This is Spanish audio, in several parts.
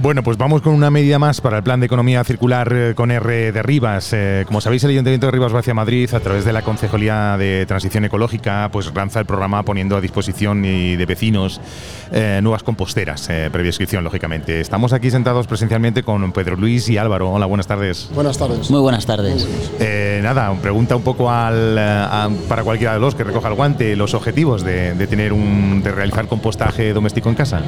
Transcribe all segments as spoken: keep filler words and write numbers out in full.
Bueno, pues vamos con una medida más para el plan de economía circular eh, con R de Rivas. Eh, como sabéis, el Ayuntamiento de Rivas Vacia Madrid, a través de la Concejalía de Transición Ecológica, pues lanza el programa poniendo a disposición y de vecinos eh, nuevas composteras, eh, previa inscripción, lógicamente. Estamos aquí sentados presencialmente con Pedro Luis y Álvaro. Hola, buenas tardes. Buenas tardes. Muy buenas tardes. Eh, nada, pregunta un poco al, a, para cualquiera de los que recoja el guante, los objetivos de, de tener un, de realizar compostaje doméstico en casa.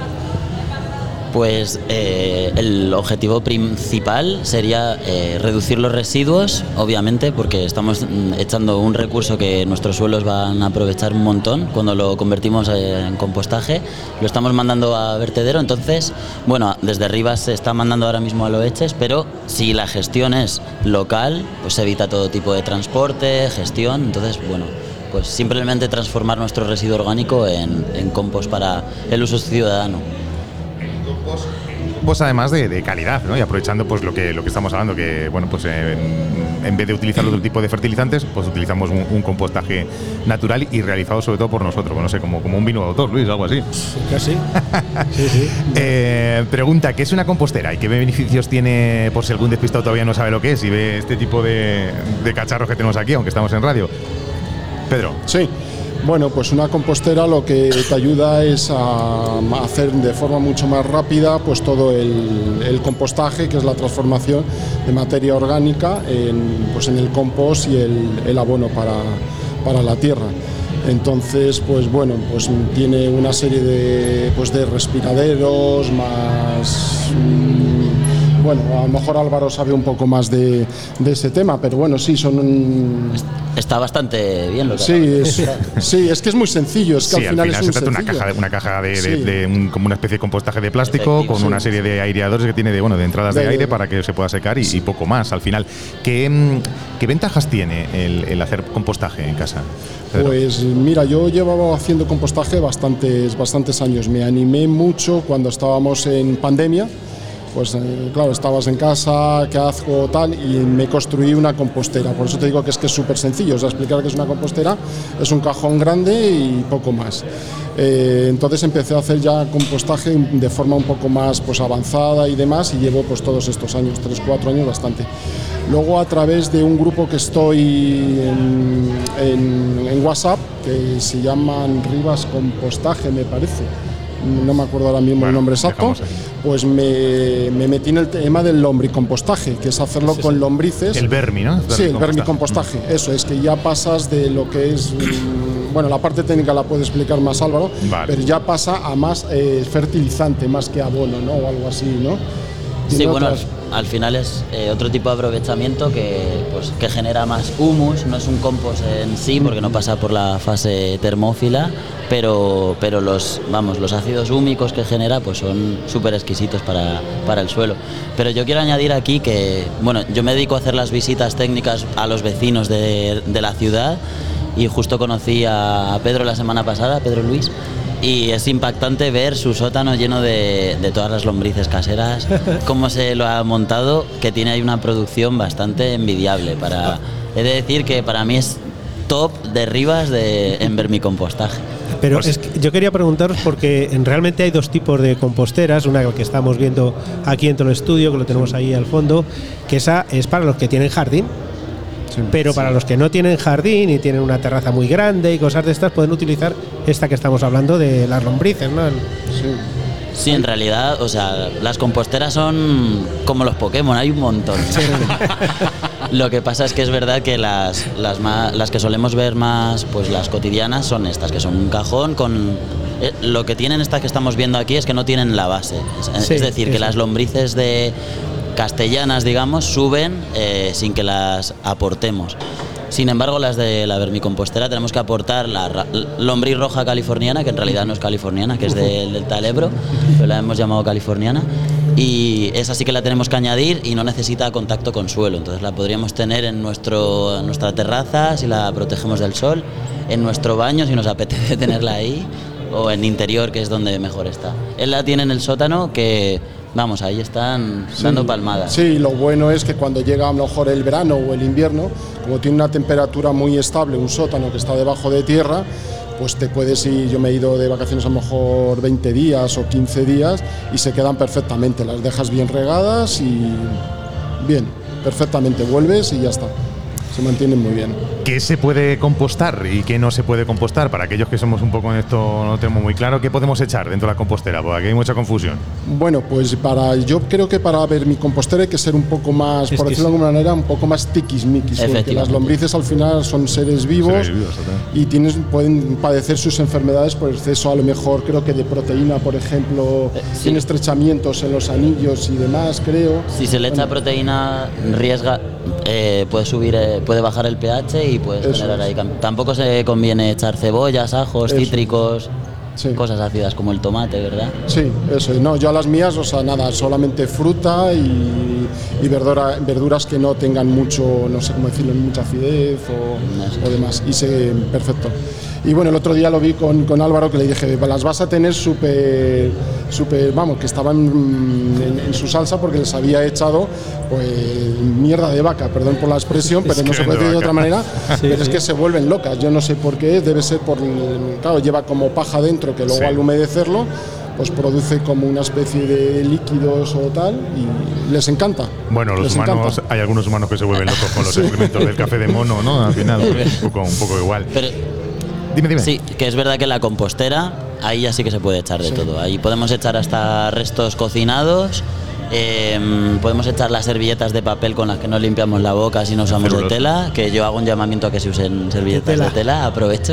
Pues eh, el objetivo principal sería eh, reducir los residuos, obviamente, porque estamos echando un recurso que nuestros suelos van a aprovechar un montón cuando lo convertimos en compostaje. Lo estamos mandando a vertedero, entonces, bueno, desde Rivas se está mandando ahora mismo a Loeches, pero si la gestión es local, pues se evita todo tipo de transporte, gestión, entonces, bueno, pues simplemente transformar nuestro residuo orgánico en, en compost para el uso ciudadano. Pues además de, de calidad, ¿no? Y aprovechando pues lo que lo que estamos hablando, que bueno, pues eh, en, en vez de utilizar otro tipo de fertilizantes, pues utilizamos un, un compostaje natural y realizado sobre todo por nosotros, pues no sé, como, como un vino de autor, Luis, algo así. Sí, casi. Sí, sí. eh, pregunta, ¿qué es una compostera y qué beneficios tiene, por si algún despistado todavía no sabe lo que es y ve este tipo de, de cacharros que tenemos aquí, aunque estamos en radio? Pedro. Sí. Bueno, pues una compostera lo que te ayuda es a hacer de forma mucho más rápida pues todo el, el compostaje, que es la transformación de materia orgánica en, pues en el compost y el, el abono para, para la tierra. Entonces, pues bueno, pues tiene una serie de, pues de respiraderos, más... Mmm, bueno, a lo mejor Álvaro sabe un poco más de, de ese tema, pero bueno, sí, son... Un, Está bastante bien lo que sí, es, sí, es que es muy sencillo. Es que sí, al final, al final es se trata de una sencillo. caja, una caja de, sí. de, de un, como una especie de compostaje de plástico. Efectivo, con sí. una serie de aireadores que tiene de, bueno, de entradas de, de aire para que se pueda secar y, sí. y poco más. Al final, ¿qué, qué ventajas tiene el, el hacer compostaje en casa, Pedro? Pues mira, yo llevaba haciendo compostaje bastantes, bastantes años. Me animé mucho cuando estábamos en pandemia. Pues eh, claro, estabas en casa, qué hago, tal, y me construí una compostera. Por eso te digo que es que es súper sencillo. O sea, explicar que es una compostera es un cajón grande y poco más. Eh, entonces empecé a hacer ya compostaje de forma un poco más pues, avanzada y demás, y llevo pues todos estos años, tres, cuatro años, bastante. Luego, a través de un grupo que estoy en, en, en WhatsApp, que se llaman Rivas Compostaje, me parece. No me acuerdo ahora mismo bueno, el nombre exacto, pues me, me metí en el tema del lombricompostaje, que es hacerlo sí, con sí. lombrices. El vermi, ¿no? Sí, el vermicompostaje, mm. eso, es que ya pasas de lo que es, bueno, la parte técnica la puede explicar más Álvaro, vale. pero ya pasa a más eh, fertilizante, más que abono, ¿no? O algo así, ¿no? Sí, bueno, otras... al final es eh, otro tipo de aprovechamiento que, pues, que genera más humus, no es un compost en sí porque no pasa por la fase termófila, pero, pero los, vamos, los ácidos húmicos que genera pues son súper exquisitos para, para el suelo. Pero yo quiero añadir aquí que, bueno, yo me dedico a hacer las visitas técnicas a los vecinos de, de la ciudad y justo conocí a Pedro la semana pasada, Pedro Luis, y es impactante ver su sótano lleno de, de todas las lombrices caseras, cómo se lo ha montado, que tiene ahí una producción bastante envidiable. Para, he de decir que para mí es top de Rivas de, en vermicompostaje. Pero es que yo quería preguntaros porque realmente hay dos tipos de composteras, una que estamos viendo aquí dentro del estudio, que lo tenemos ahí al fondo, que esa es para los que tienen jardín. Sí, pero para sí. los que no tienen jardín y tienen una terraza muy grande y cosas de estas, pueden utilizar esta que estamos hablando de las lombrices, ¿no? Sí. Sí, en realidad, o sea, las composteras son como los Pokémon, hay un montón. Sí. Lo que pasa es que es verdad que las, las, más, las que solemos ver más, pues las cotidianas son estas, que son un cajón con... Eh, lo que tienen estas que estamos viendo aquí es que no tienen la base. Es, sí, es decir, que sí. las lombrices de... castellanas, digamos, suben eh, sin que las aportemos. Sin embargo, las de la vermicompostera tenemos que aportar la ra- lombriz roja californiana, que en realidad no es californiana, que es del Delta del Ebro, pero la hemos llamado californiana, y esa sí que la tenemos que añadir y no necesita contacto con suelo, entonces la podríamos tener en, nuestro, en nuestra terraza si la protegemos del sol, en nuestro baño si nos apetece tenerla ahí, o en interior, que es donde mejor está. Él la tiene en el sótano, que vamos, ahí están sí, dando palmadas. Sí, lo bueno es que cuando llega a lo mejor el verano o el invierno, como tiene una temperatura muy estable, un sótano que está debajo de tierra, pues te puedes ir, yo me he ido de vacaciones a lo mejor veinte días o quince días y se quedan perfectamente, las dejas bien regadas y bien, perfectamente, vuelves y ya está. Se mantienen muy bien. ¿Qué se puede compostar y qué no se puede compostar? Para aquellos que somos un poco en esto, no lo tenemos muy claro, ¿qué podemos echar dentro de la compostera? Porque aquí hay mucha confusión. Bueno, pues para yo creo que para ver mi compostera hay que ser un poco más, es por decirlo de alguna manera, un poco más tiquismiquis, porque las lombrices al final son seres vivos, seres vivos y tienes, pueden padecer sus enfermedades por exceso, a lo mejor creo que de proteína, por ejemplo, eh, sí. tiene estrechamientos en los anillos y demás, creo. Si se le echa bueno. proteína, riesga, eh, puede subir, eh, puede bajar el pH y puedes Eso generar ahí. Tampoco se conviene echar cebollas, ajos, Eso. cítricos. Sí. Cosas ácidas como el tomate, ¿verdad? Sí, eso. No, yo a las mías, o sea, nada, solamente fruta y, y verdura, verduras que no tengan mucho, no sé cómo decirlo, mucha acidez o, no sé. o demás. Y se, perfecto. Y bueno, el otro día lo vi con, con Álvaro, que le dije, las vas a tener súper, súper, vamos, que estaban en, en su salsa porque les había echado, pues, mierda de vaca, perdón por la expresión, pero es no se puede decir de otra manera, sí, pero sí. es que se vuelven locas. Yo no sé por qué, debe ser por, claro, lleva como paja dentro, que luego sí. al humedecerlo pues produce como una especie de líquidos o tal y les encanta. Bueno, los les humanos, encanta. Hay algunos humanos que se vuelven locos con los sí. experimentos del café de mono, ¿no? Al final, un poco, un poco igual. Pero, dime, dime. Sí, que es verdad que la compostera, ahí ya sí que se puede echar de sí. todo. Ahí podemos echar hasta restos cocinados, eh, podemos echar las servilletas de papel con las que no limpiamos la boca si no usamos de tela, que yo hago un llamamiento a que se usen servilletas de tela, de tela aprovecho.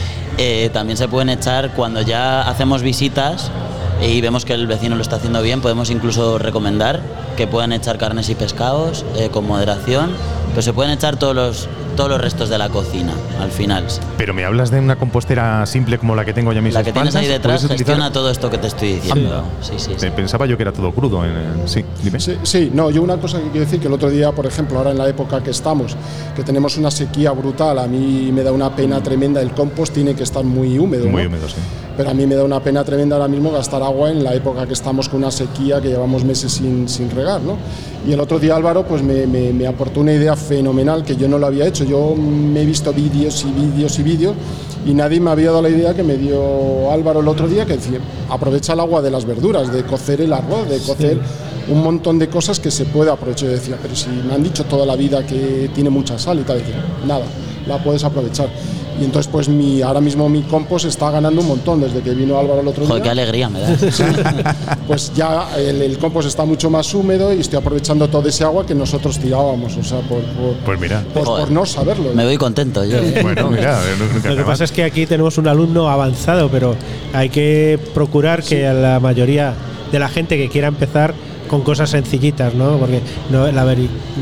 Eh, también se pueden echar cuando ya hacemos visitas y vemos que el vecino lo está haciendo bien, podemos incluso recomendar que puedan echar carnes y pescados eh, con moderación, pero se pueden echar todos los, todos los restos de la cocina al final. Pero me hablas de una compostera simple como la que tengo ya mis La que espaldas, tienes ahí detrás gestiona todo esto que te estoy diciendo. Sí, sí, sí. Pensaba yo que era todo crudo. En, en, sí, dime. Sí, sí, no, yo una cosa que quiero decir, que el otro día, por ejemplo, ahora en la época que estamos, que tenemos una sequía brutal, a mí me da una pena tremenda, el compost tiene que estar muy húmedo. Muy ¿no? húmedo, sí. Pero a mí me da una pena tremenda ahora mismo gastar agua en la época que estamos con una sequía que llevamos meses sin, sin regar, ¿no? Y el otro día Álvaro pues me, me, me aportó una idea fenomenal que yo no lo había hecho. Yo me he visto vídeos y vídeos y vídeos y nadie me había dado la idea que me dio Álvaro el otro día, que decía, aprovecha el agua de las verduras, de cocer el arroz, de cocer sí. un montón de cosas que se puede aprovechar. Yo decía, pero si me han dicho toda la vida que tiene mucha sal y tal, decía, nada, la puedes aprovechar. Y entonces pues mi, ahora mismo mi compost está ganando un montón desde que vino Álvaro el otro Joder, día. Qué alegría me da. Sí, pues ya el, el compost está mucho más húmedo y estoy aprovechando todo ese agua que nosotros tirábamos, o sea, por, por, pues mira. por, por no saberlo. Me voy contento yo. Bueno, mira, lo que pasa es que aquí tenemos un alumno avanzado, pero hay que procurar que a la mayoría de la gente que quiera empezar con cosas sencillitas, ¿no? Porque no, la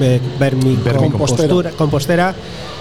vermicompostura, compostera,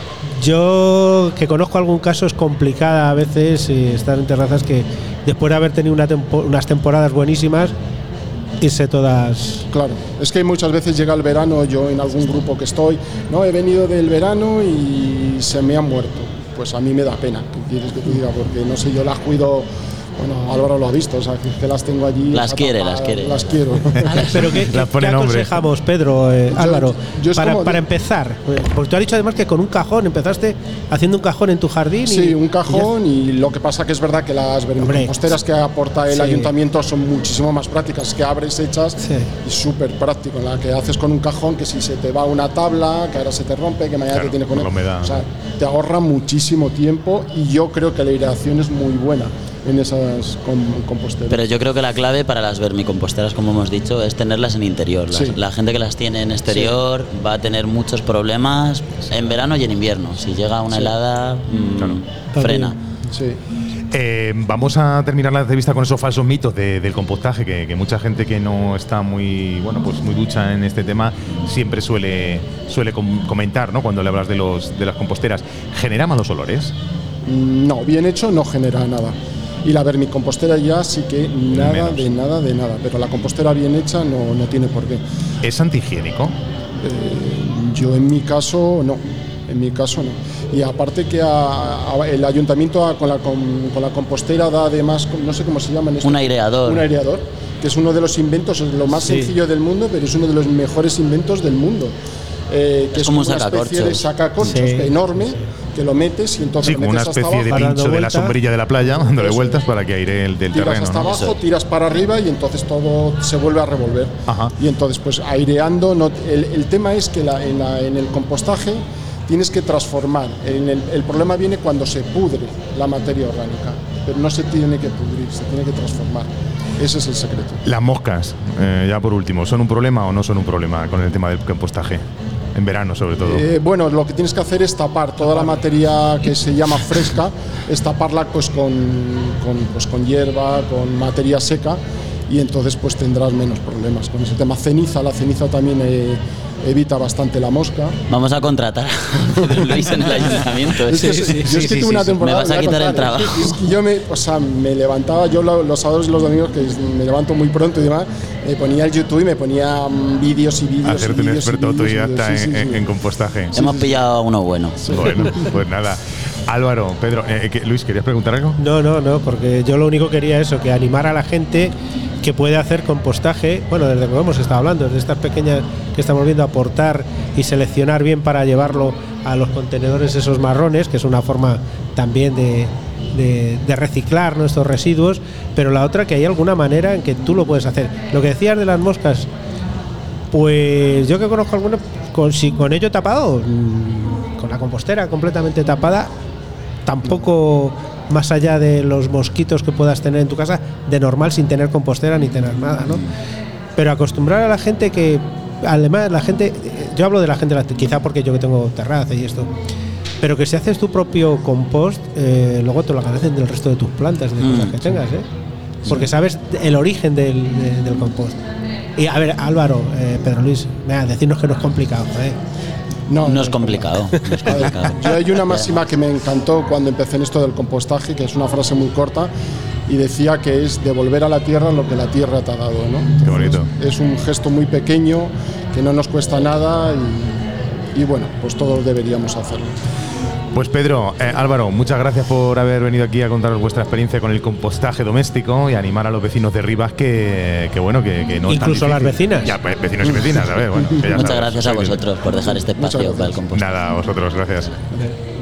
yo que conozco algún caso es complicada a veces eh, estar en terrazas que después de haber tenido una tempo, unas temporadas buenísimas irse todas. Claro, es que muchas veces llega el verano, yo en algún grupo que estoy, no, he venido del verano y se me han muerto. Pues a mí me da pena, ¿qué quieres que te diga? Porque no sé, yo las cuido. Bueno, Álvaro lo ha visto, o sea, que, que las tengo allí. Las quiere, las quiere. Las quiero. Pero ¿qué, qué, ¿qué aconsejamos, Pedro, eh, yo, Álvaro, yo para, como, para empezar? Porque tú has dicho además que con un cajón, empezaste haciendo un cajón en tu jardín. Sí, y, un cajón y, y lo que pasa que es verdad que las vermicomposteras que aporta el sí. ayuntamiento son muchísimo más prácticas, que abres, echas sí. y súper práctico. La que haces con un cajón, que si se te va una tabla, que ahora se te rompe, que mañana claro, te tiene con él. O sea, te ahorra muchísimo tiempo y yo creo que la aireación es muy buena en esas composteras. Pero yo creo que la clave para las vermicomposteras, como hemos dicho, es tenerlas en interior. Sí. La, la gente que las tiene en exterior sí. va a tener muchos problemas en verano y en invierno. Si llega una sí. helada, mmm, claro. frena. Sí. Eh, vamos a terminar la entrevista con esos falsos mitos de, del compostaje que, que mucha gente que no está muy bueno pues muy ducha en este tema siempre suele suele com- comentar, ¿no? Cuando le hablas de los de las composteras. ¿Genera malos olores? No, bien hecho no genera nada. Y la vermicompostera ya sí que nada Menos. de nada de nada, pero la compostera bien hecha no, no tiene por qué. ¿Es antihigiénico? Eh, yo en mi caso no, en mi caso no. Y aparte que a, a, el ayuntamiento a, con, la, con, con la compostera da además, no sé cómo se llama esto. Un aireador. Un aireador, que es uno de los inventos, es lo más sí. sencillo del mundo, pero es uno de los mejores inventos del mundo. Eh, que es, es como una un especie de sacacorchos sí. enorme, sí. que lo metes y entonces Sí, lo como una metes hasta especie de abajo, pincho de la sombrilla de la playa, dándole Eso. vueltas para que aire el del tiras terreno. hasta ¿no? abajo, tiras para arriba y entonces todo se vuelve a revolver. Ajá. Y entonces, pues aireando, no, el, el tema es que la, en, la, en el compostaje tienes que transformar. En el, el problema viene cuando se pudre la materia orgánica, pero no se tiene que pudrir, se tiene que transformar. Ese es el secreto. Las moscas, eh, ya por último, ¿son un problema o no son un problema con el tema del compostaje? En verano, sobre todo. Eh, bueno, lo que tienes que hacer es tapar toda la materia que se llama fresca, es taparla pues con, con, pues con hierba, con materia seca, y entonces pues tendrás menos problemas con ese tema. Ceniza, la ceniza también eh, evita bastante la mosca. Vamos a contratar a Pedro Luis en el ayuntamiento. Es que, Sí, sí, yo es que sí, tuve una sí, sí. temporada. Me vas a voy quitar el contar, trabajo. es que yo me, o sea, me levantaba, yo lo- los sábados y los domingos, que me levanto muy pronto y demás, me ponía el YouTube y me ponía mm, vídeos y vídeos. Hacerte y un vídeos y experto vídeos y autodidacta vídeos, sí, en, sí, en- sí. en compostaje. Hemos pillado a uno bueno. Bueno, pues nada. Álvaro, Pedro, eh, ¿qué- Luis, ¿querías preguntar algo? No, no, no, porque yo lo único quería eso, que animar a la gente que puede hacer compostaje, bueno, desde lo que hemos estado hablando, desde estas pequeñas que estamos viendo, aportar y seleccionar bien para llevarlo a los contenedores esos marrones, que es una forma también de, de, de reciclar nuestros residuos, pero la otra que hay alguna manera en que tú lo puedes hacer. Lo que decías de las moscas, pues yo que conozco alguna, con, si con ello tapado, mm, con la compostera completamente tapada, tampoco más allá de los mosquitos que puedas tener en tu casa, de normal sin tener compostera ni tener nada, ¿no? Pero acostumbrar a la gente que, además la gente, yo hablo de la gente, quizá porque yo que tengo terraza y esto, pero que si haces tu propio compost, eh, luego te lo agradecen del resto de tus plantas, de Mm, cosas que tengas, ¿eh? Porque sabes el origen del, de- del compost. Y a ver, Álvaro, eh, Pedro Luis, venga, decirnos que no es complicado, ¿eh? No es complicado. No es A ver, complicado. yo hay una máxima que me encantó cuando empecé en esto del compostaje, que es una frase muy corta, y decía que es devolver a la tierra lo que la tierra te ha dado, ¿no? Entonces, Qué bonito. Es un gesto muy pequeño, que no nos cuesta nada y, y bueno, pues todos deberíamos hacerlo. Pues Pedro, eh, Álvaro, muchas gracias por haber venido aquí a contaros vuestra experiencia con el compostaje doméstico y animar a los vecinos de Rivas que, que bueno, que, que no es tan Incluso las difícil. vecinas. Ya, pues, vecinos y vecinas, a ver, bueno. que ya Muchas sabes, gracias a soy- vosotros por dejar este espacio Muchas para el gracias. compost. Nada, a vosotros, gracias. Vale.